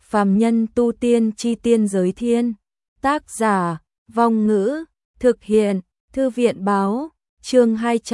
Phàm nhân tu tiên chi tiên giới thiên. Tác giả, Vong Ngữ, thực hiện, Thư viện báo, chương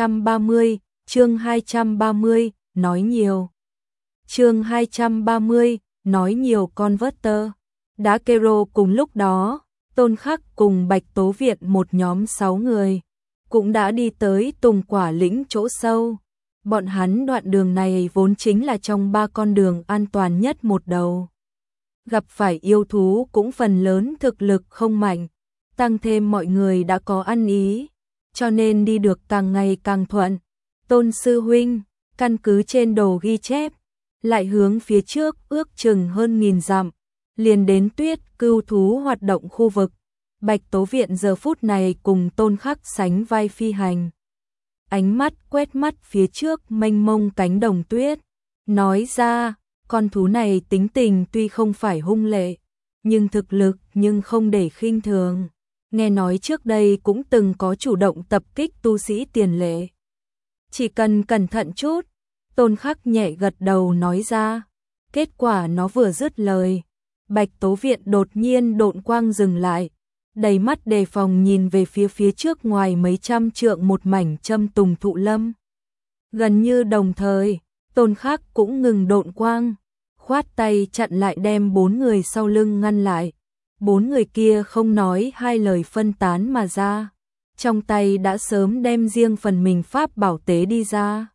230, nói nhiều. Chương 230, nói nhiều Converter. Đá Kero cùng lúc đó, Tôn Khắc cùng Bạch Tố Viện một nhóm 6 người, cũng đã đi tới Tùng Quả Lĩnh chỗ sâu. Bọn hắn đoạn đường này vốn chính là trong 3 con đường an toàn nhất một đầu. Gặp phải yêu thú cũng phần lớn thực lực không mạnh, tăng thêm mọi người đã có ăn ý, cho nên đi được càng ngày càng thuận. Tôn sư huynh, căn cứ trên đồ ghi chép, lại hướng phía trước ước chừng hơn 1000 dặm, liền đến Tuyết Cưu thú hoạt động khu vực. Bạch Tố Viện giờ phút này cùng Tôn Khắc sánh vai phi hành. Ánh mắt quét mắt phía trước mênh mông cánh đồng tuyết, nói ra, con thú này tính tình tuy không phải hung lệ, nhưng thực lực nhưng không để khinh thường. Nghe nói trước đây cũng từng có chủ động tập kích tu sĩ tiền lệ. Chỉ cần cẩn thận chút, Tôn Khắc nhẹ gật đầu nói ra. Kết quả nó vừa dứt lời, Bạch Tố Viện đột nhiên độn quang dừng lại, đầy mắt đề phòng nhìn về phía trước ngoài mấy trăm trượng một mảnh châm tùng thụ lâm. Gần như đồng thời, Tôn Khắc cũng ngừng độn quang, khoát tay chặn lại đem 4 người sau lưng ngăn lại. 4 người kia không nói hai lời phân tán mà ra, trong tay đã sớm đem riêng phần mình pháp bảo tế đi ra.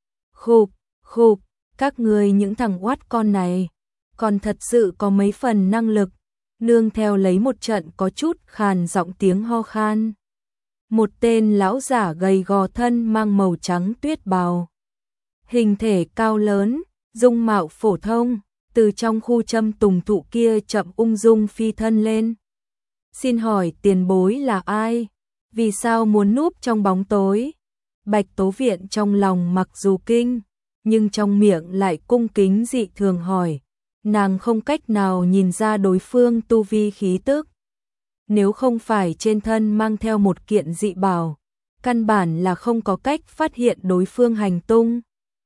Khục, các ngươi những thằng oát con này, còn thật sự có mấy phần năng lực, nương theo lấy một trận có chút khàn giọng tiếng ho khan. Một tên lão giả gầy gò thân mang màu trắng tuyết bào, hình thể cao lớn, dung mạo phổ thông, từ trong khu châm tùng thụ kia chậm ung dung phi thân lên. Xin hỏi tiền bối là ai? Vì sao muốn núp trong bóng tối? Bạch Tố Viện trong lòng mặc dù kinh, nhưng trong miệng lại cung kính dị thường hỏi. Nàng không cách nào nhìn ra đối phương tu vi khí tức. Nếu không phải trên thân mang theo một kiện dị bảo, căn bản là không có cách phát hiện đối phương hành tung.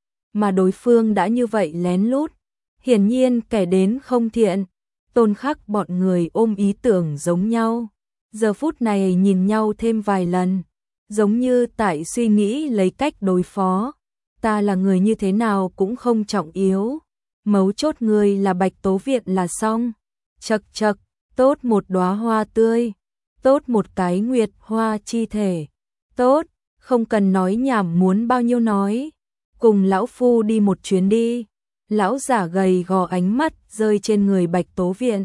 Mà đối phương đã như vậy lén lút, hiển nhiên kẻ đến không thiện. Tôn Khắc bọn người ôm ý tưởng giống nhau, giờ phút này nhìn nhau thêm vài lần, giống như tại suy nghĩ lấy cách đối phó. Ta là người như thế nào cũng không trọng yếu, mấu chốt người là Bạch Tố Viện là xong. Chậc, tốt một đóa hoa tươi, tốt một cái nguyệt hoa chi thể, tốt, không cần nói nhảm, muốn bao nhiêu nói, cùng lão phu đi một chuyến đi. Lão giả gầy gò ánh mắt rơi trên người Bạch Tố Viện.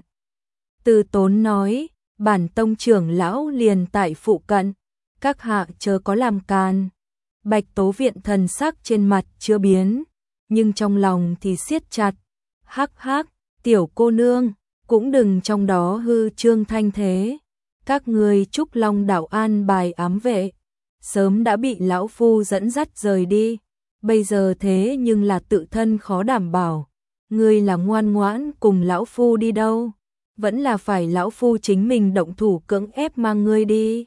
Từ Tốn nói, bản tông trưởng lão liền tại phụ cận, các hạ chớ có làm càn. Bạch Tố Viện thần sắc trên mặt chưa biến, nhưng trong lòng thì siết chặt. Hắc, tiểu cô nương, cũng đừng trong đó hư trương thanh thế. Các ngươi Trúc Long đảo an bài ám vệ, sớm đã bị lão phu dẫn dắt rời đi. Bây giờ thế nhưng là tự thân khó đảm bảo. Ngươi là ngoan ngoãn cùng lão phu đi đâu? Vẫn là phải lão phu chính mình động thủ cưỡng ép mang ngươi đi?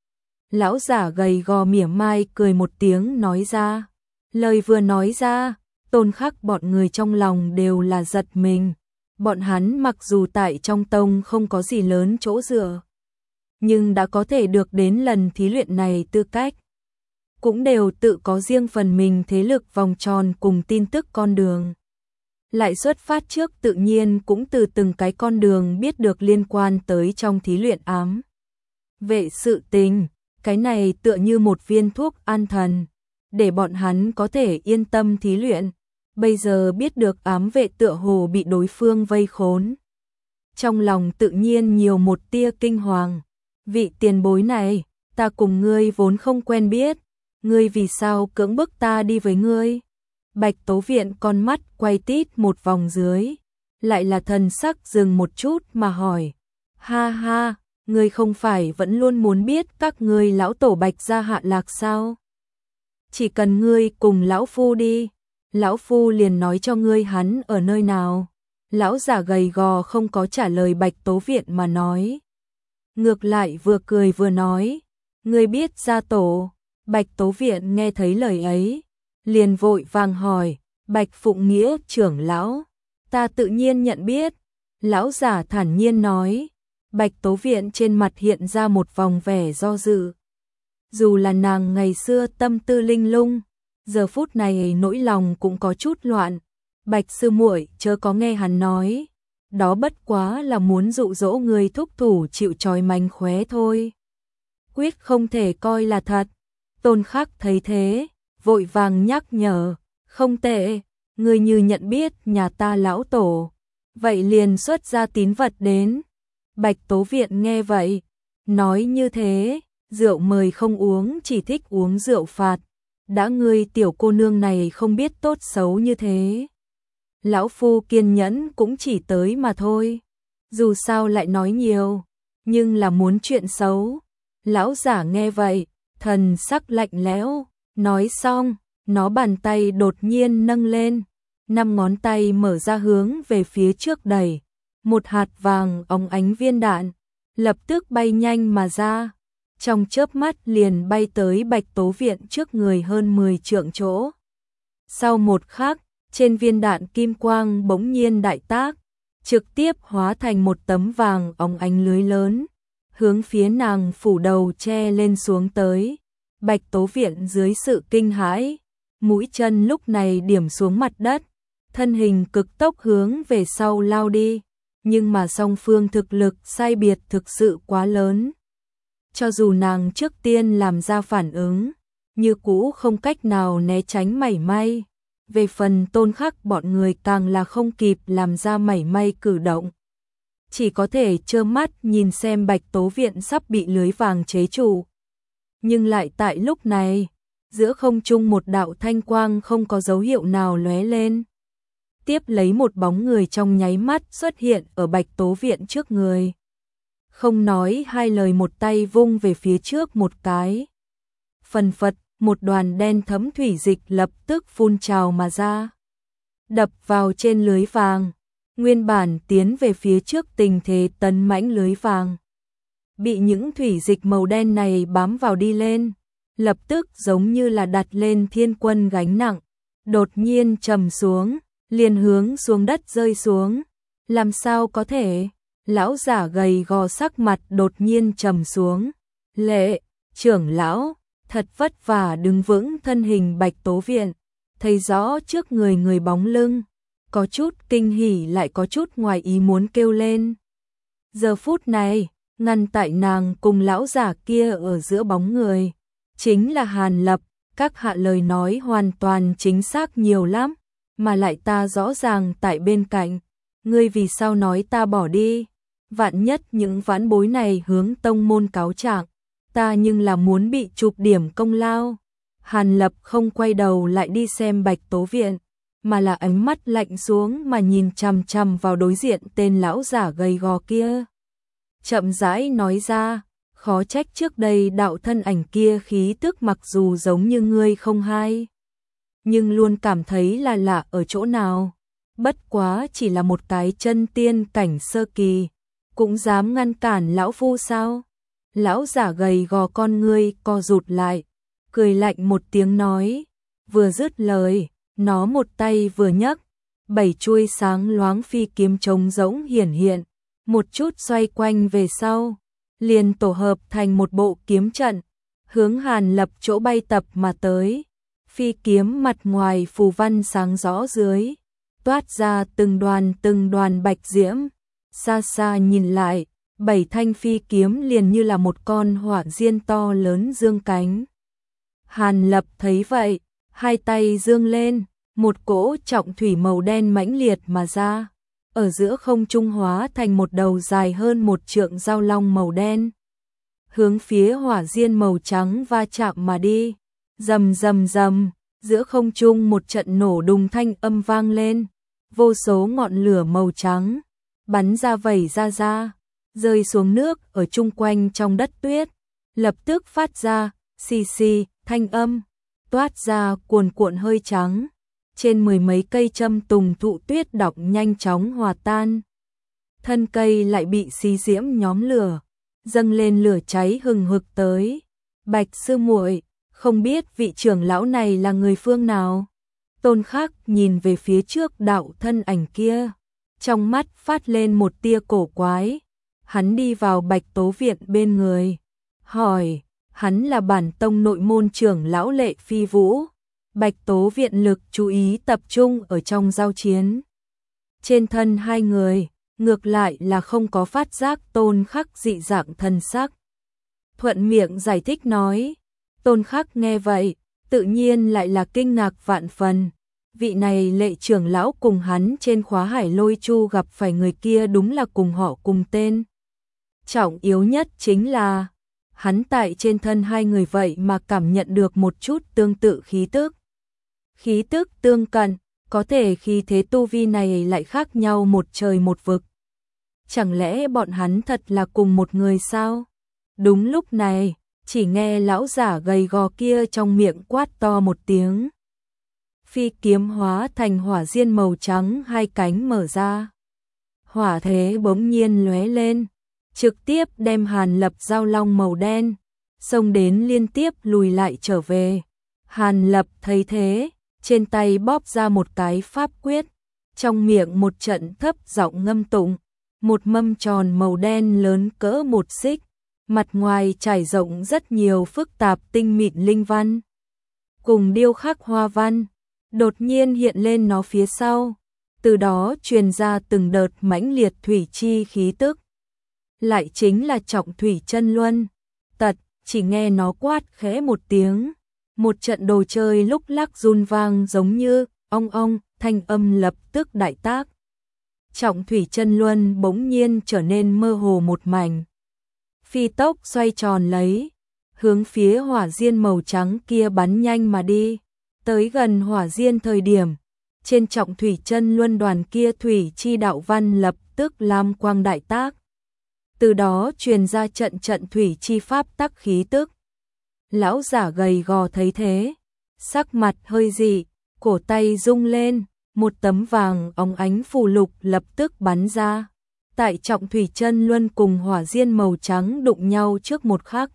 Lão giả gầy gò mỉa mai cười một tiếng nói ra. Lời vừa nói ra, Tôn Khắc bọn người trong lòng đều là giật mình. Bọn hắn mặc dù tại trong tông không có gì lớn chỗ dựa, nhưng đã có thể được đến lần thí luyện này tư cách, cũng đều tự có riêng phần mình thế lực vòng tròn cùng tin tức con đường. Lại xuất phát trước tự nhiên cũng từ từng cái con đường biết được liên quan tới trong thí luyện ám vệ sự tình. Cái này tựa như một viên thuốc an thần, để bọn hắn có thể yên tâm thí luyện. Bây giờ biết được ám vệ tựa hồ bị đối phương vây khốn, trong lòng tự nhiên nhiều một tia kinh hoàng. Vị tiền bối này, ta cùng ngươi vốn không quen biết, ngươi vì sao cưỡng bức ta đi với ngươi? Bạch Tố Viện con mắt quay tít một vòng dưới, lại là thần sắc dừng một chút mà hỏi. Ha, ngươi không phải vẫn luôn muốn biết các ngươi lão tổ Bạch gia hạ lạc sao? Chỉ cần ngươi cùng lão phu đi, lão phu liền nói cho ngươi hắn ở nơi nào. Lão giả gầy gò không có trả lời Bạch Tố Viện mà nói. Ngược lại vừa cười vừa nói, ngươi biết gia tổ? Bạch Tố Viện nghe thấy lời ấy, liền vội vàng hỏi. Bạch Phụng Nghĩa trưởng lão, ta tự nhiên nhận biết. Lão giả thản nhiên nói. Bạch Tố Viện trên mặt hiện ra một vòng vẻ do dự. Dù là nàng ngày xưa tâm tư linh lung, giờ phút này nỗi lòng cũng có chút loạn. Bạch sư muội chớ có nghe hắn nói, đó bất quá là muốn dụ dỗ người thúc thủ chịu trói mánh khóe thôi. Quyết không thể coi là thật. Tôn Khắc thấy thế, vội vàng nhắc nhở, không tệ, người như nhận biết nhà ta lão tổ, vậy liền xuất ra tín vật đến. Bạch Tố Viện nghe vậy, nói như thế, rượu mời không uống, chỉ thích uống rượu phạt, đã ngươi tiểu cô nương này không biết tốt xấu như thế. Lão phu kiên nhẫn cũng chỉ tới mà thôi, dù sao lại nói nhiều, nhưng là muốn chuyện xấu. Lão giả nghe vậy, thần sắc lạnh lẽo, nói xong, nó bàn tay đột nhiên nâng lên, 5 ngón tay mở ra hướng về phía trước đẩy, một hạt vàng óng ánh viên đạn, lập tức bay nhanh mà ra, trong chớp mắt liền bay tới Bạch Tố Viện trước người hơn 10 trượng chỗ. Sau một khắc, trên viên đạn kim quang bỗng nhiên đại tác, trực tiếp hóa thành một tấm vàng óng ánh lưới lớn, hướng phía nàng phủ đầu che lên xuống tới. Bạch Tố Viện dưới sự kinh hãi, mũi chân lúc này điểm xuống mặt đất, thân hình cực tốc hướng về sau lao đi, nhưng mà song phương thực lực sai biệt thực sự quá lớn. Cho dù nàng trước tiên làm ra phản ứng, như cũ không cách nào né tránh mảy may. Về phần Tôn Khắc bọn người càng là không kịp làm ra mảy may cử động. Chỉ có thể trơ mắt nhìn xem Bạch Tố Viện sắp bị lưới vàng chế trụ. Nhưng lại tại lúc này, giữa không trung một đạo thanh quang không có dấu hiệu nào lóe lên. Tiếp lấy một bóng người trong nháy mắt xuất hiện ở Bạch Tố Viện trước người. Không nói hai lời một tay vung về phía trước một cái. Phần phật, một đoàn đen thấm thủy dịch lập tức phun trào mà ra. Đập vào trên lưới vàng, nguyên bản tiến về phía trước tình thế tấn mãnh lưới vàng. Bị những thủy dịch màu đen này bám vào đi lên, lập tức giống như là đặt lên thiên quân gánh nặng, đột nhiên trầm xuống, liền hướng xuống đất rơi xuống. Làm sao có thể? Lão giả gầy gò sắc mặt đột nhiên trầm xuống. Lệ, trưởng lão, thật vất vả đứng vững thân hình Bạch Tố Viện, thấy rõ trước người người bóng lưng, có chút kinh hỉ lại có chút ngoài ý muốn kêu lên. Giờ phút này, ngăn tại nàng cùng lão giả kia ở giữa bóng người, chính là Hàn Lập. Các hạ lời nói hoàn toàn chính xác nhiều lắm, mà lại ta rõ ràng tại bên cạnh, ngươi vì sao nói ta bỏ đi? Vạn nhất những vãn bối này hướng tông môn cáo trạng, ta nhưng là muốn bị chụp điểm công lao. Hàn Lập không quay đầu lại đi xem Bạch Tố Viện, mà là ánh mắt lạnh xuống mà nhìn chằm chằm vào đối diện tên lão giả gầy gò kia. Chậm rãi nói ra, khó trách trước đây đạo thân ảnh kia khí tức mặc dù giống như ngươi không hay, nhưng luôn cảm thấy là lạ ở chỗ nào. Bất quá chỉ là một cái chân tiên cảnh sơ kỳ, cũng dám ngăn cản lão phu sao? Lão giả gầy gò con ngươi co rụt lại, cười lạnh một tiếng nói, vừa dứt lời, nó một tay vừa nhấc, 7 chuôi sáng loáng phi kiếm trống rỗng hiển hiện, một chút xoay quanh về sau, liền tổ hợp thành một bộ kiếm trận, hướng Hàn Lập chỗ bay tập mà tới. Phi kiếm mặt ngoài phù văn sáng rõ dưới, toát ra từng đoàn bạch diễm. Xa xa nhìn lại, 7 thanh phi kiếm liền như là một con hỏa diên to lớn dương cánh. Hàn Lập thấy vậy, hai tay dương lên, một cỗ trọng thủy màu đen mãnh liệt mà ra, ở giữa không trung hóa thành một đầu dài hơn 1 trượng dao long màu đen, hướng phía hỏa diên màu trắng va chạm mà đi. Rầm rầm rầm, giữa không trung một trận nổ đùng thanh âm vang lên, vô số ngọn lửa màu trắng bắn ra vẩy ra, rơi xuống nước ở chung quanh trong đất tuyết, lập tức phát ra xì xì thanh âm, toát ra cuồn cuộn hơi trắng. Trên 10 mấy cây châm tùng thụ tuyết đọc nhanh chóng hòa tan. Thân cây lại bị xí diễm nhóm lửa, dâng lên lửa cháy hừng hực tới. Bạch sư muội, không biết vị trưởng lão này là người phương nào? Tôn Khắc nhìn về phía trước đạo thân ảnh kia, trong mắt phát lên một tia cổ quái. Hắn đi vào Bạch Tố Viện bên người, hỏi, hắn là bản tông nội môn trưởng lão Lệ Phi Vũ. Bạch Tố Viện lực chú ý tập trung ở trong giao chiến. Trên thân hai người, ngược lại là không có phát giác Tôn Khắc dị dạng thần sắc. Thuận miệng giải thích nói, Tôn Khắc nghe vậy, tự nhiên lại là kinh ngạc vạn phần. Vị này Lệ trưởng lão cùng hắn trên khóa Hải Lôi Chu gặp phải người kia đúng là cùng họ cùng tên. Trọng yếu nhất chính là, hắn tại trên thân hai người vậy mà cảm nhận được một chút tương tự khí tức. Khí tức tương cận, có thể khí thế tu vi này lại khác nhau một trời một vực. Chẳng lẽ bọn hắn thật là cùng một người sao? Đúng lúc này, chỉ nghe lão giả gầy gò kia trong miệng quát to một tiếng. Phi kiếm hóa thành hỏa diên màu trắng, hai cánh mở ra. Hỏa thế bỗng nhiên lóe lên, trực tiếp đem Hàn Lập giao long màu đen, xông đến liên tiếp lùi lại trở về. Hàn Lập thấy thế, trên tay bóp ra một cái pháp quyết, trong miệng một trận thấp giọng ngâm tụng, một mâm tròn màu đen lớn cỡ một xích, mặt ngoài trải rộng rất nhiều phức tạp tinh mịn linh văn, cùng điêu khắc hoa văn, đột nhiên hiện lên nó phía sau, từ đó truyền ra từng đợt mãnh liệt thủy chi khí tức. Lại chính là Trọng Thủy Chân Luân. Tật, chỉ nghe nó quát khẽ một tiếng, một trận đồ chơi lúc lắc run vang giống như ong ong, thanh âm lập tức đại tác. Trọng Thủy Chân Luân bỗng nhiên trở nên mơ hồ một mảnh. Phi tốc xoay tròn lấy, hướng phía hỏa diên màu trắng kia bắn nhanh mà đi. Tới gần hỏa diên thời điểm, trên Trọng Thủy Chân Luân đoàn kia thủy chi đạo văn lập tức lam quang đại tác. Từ đó truyền ra trận trận thủy chi pháp tắc khí tức. Lão giả gầy gò thấy thế, sắc mặt hơi dị, cổ tay rung lên, một tấm vàng óng ánh phù lục lập tức bắn ra. Tại Trọng Thủy Chân Luân cùng hỏa diên màu trắng đụng nhau trước một khắc,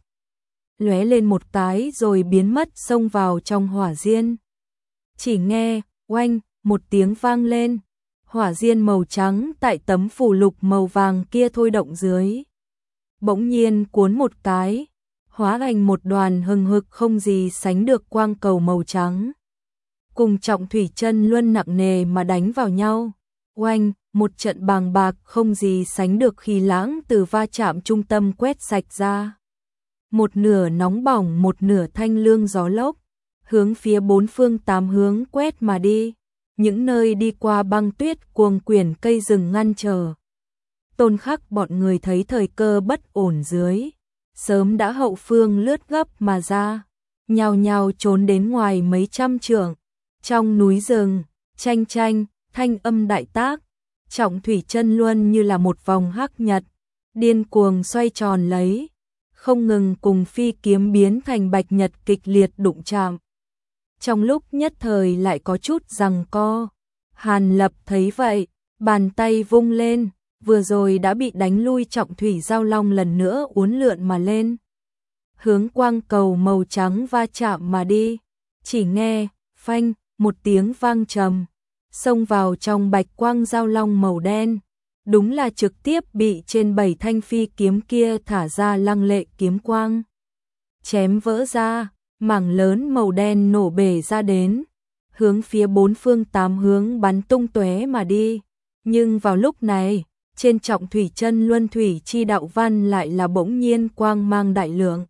lóe lên một cái rồi biến mất xông vào trong hỏa diên. Chỉ nghe oanh một tiếng vang lên, hỏa diên màu trắng tại tấm phù lục màu vàng kia thôi động dưới, bỗng nhiên cuốn một cái, hóa thành một đoàn hừng hực không gì sánh được quang cầu màu trắng, cùng Trọng Thủy Chân Luân nặng nề mà đánh vào nhau. Oanh, một trận bàng bạc không gì sánh được khí lãng từ va chạm trung tâm quét sạch ra. Một nửa nóng bỏng, một nửa thanh lương gió lốc, hướng phía bốn phương tám hướng quét mà đi. Những nơi đi qua băng tuyết cuồng quyển cây rừng ngăn trở. Tôn Khắc bọn người thấy thời cơ bất ổn dưới, sớm đã hậu phương lướt gấp mà ra, nhào nhào trốn đến ngoài mấy trăm trượng. Trong núi rừng, chanh chanh, thanh âm đại tác, Trọng Thủy Chân Luân như là một vòng hắc nhật, điên cuồng xoay tròn lấy, không ngừng cùng phi kiếm biến thành bạch nhật kịch liệt đụng chạm. Trong lúc nhất thời lại có chút giằng co. Hàn Lập thấy vậy, bàn tay vung lên, vừa rồi đã bị đánh lui Trọng Thủy Giao Long lần nữa uốn lượn mà lên, hướng quang cầu màu trắng va chạm mà đi. Chỉ nghe phanh một tiếng vang trầm, xông vào trong bạch quang giao long màu đen, đúng là trực tiếp bị trên 7 thanh phi kiếm kia thả ra lăng lệ kiếm quang chém vỡ ra, mảng lớn màu đen nổ bể ra đến, hướng phía bốn phương tám hướng bắn tung tóe mà đi. Nhưng vào lúc này, trên Trọng Thủy Chân Luân thủy chi đạo văn lại là bỗng nhiên quang mang đại lượng,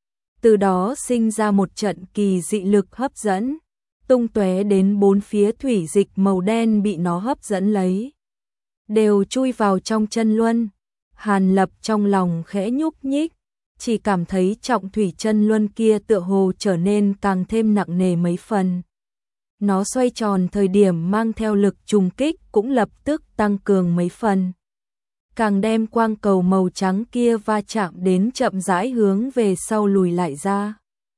từ đó sinh ra một trận kỳ dị lực hấp dẫn, tung tóe đến bốn phía thủy dịch màu đen bị nó hấp dẫn lấy, đều chui vào trong chân luân. Hàn Lập trong lòng khẽ nhúc nhích, chỉ cảm thấy Trọng Thủy Chân Luân kia tựa hồ trở nên càng thêm nặng nề mấy phần. Nó xoay tròn thời điểm mang theo lực trùng kích cũng lập tức tăng cường mấy phần, càng đem quang cầu màu trắng kia va chạm đến chậm rãi hướng về sau lùi lại ra.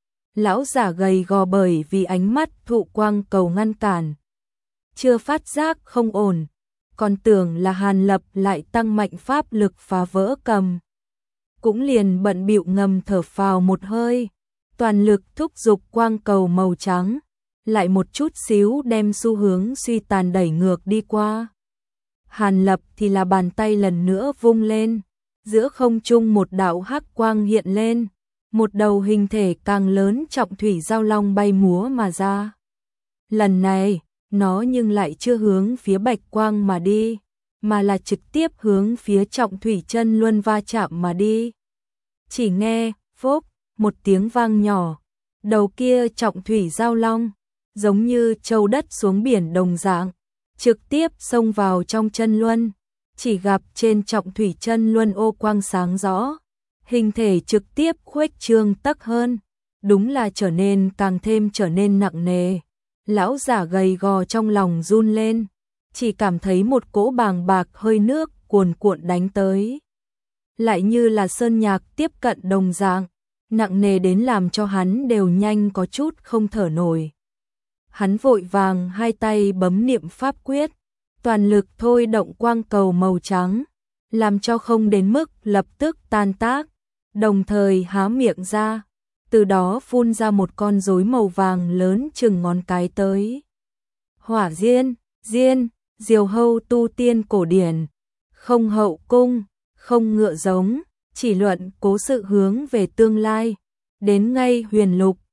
Lão giả gầy gò bởi vì ánh mắt thụ quang cầu ngăn cản, chưa phát giác không ổn, còn tưởng là Hàn Lập lại tăng mạnh pháp lực phá vỡ cầm, cũng liền bận bịu ngầm thở phào một hơi, toàn lực thúc giục quang cầu màu trắng, lại một chút xíu đem xu hướng suy tàn đẩy ngược đi qua. Hàn Lập thì là bàn tay lần nữa vung lên, giữa không trung một đạo hắc quang hiện lên, một đầu hình thể càng lớn trọng thủy giao long bay múa mà ra. Lần này, nó nhưng lại chưa hướng phía bạch quang mà đi, mà là trực tiếp hướng phía trọng thủy chân luân va chạm mà đi. Chỉ nghe, phốc, một tiếng vang nhỏ, đầu kia trọng thủy giao long, giống như trâu đất xuống biển đồng dạng, trực tiếp xông vào trong chân luân, chỉ gặp trên trọng thủy chân luân ô quang sáng rõ, hình thể trực tiếp khuếch trương tắc hơn, đúng là càng thêm trở nên nặng nề. Lão giả gầy gò trong lòng run lên, chỉ cảm thấy một cỗ bàng bạc hơi nước cuồn cuộn đánh tới. Lại như là sơn nhạc tiếp cận đồng dạng, nặng nề đến làm cho hắn đều nhanh có chút không thở nổi. Hắn vội vàng hai tay bấm niệm pháp quyết, toàn lực thôi động quang cầu màu trắng, làm cho không đến mức lập tức tan tác, đồng thời há miệng ra, từ đó phun ra một con rối màu vàng lớn chừng ngón cái tới. Hỏa diên, diều hâu tu tiên cổ điển, không hậu cung, không ngựa giống, chỉ luận cố sự hướng về tương lai, đến ngay huyền lục,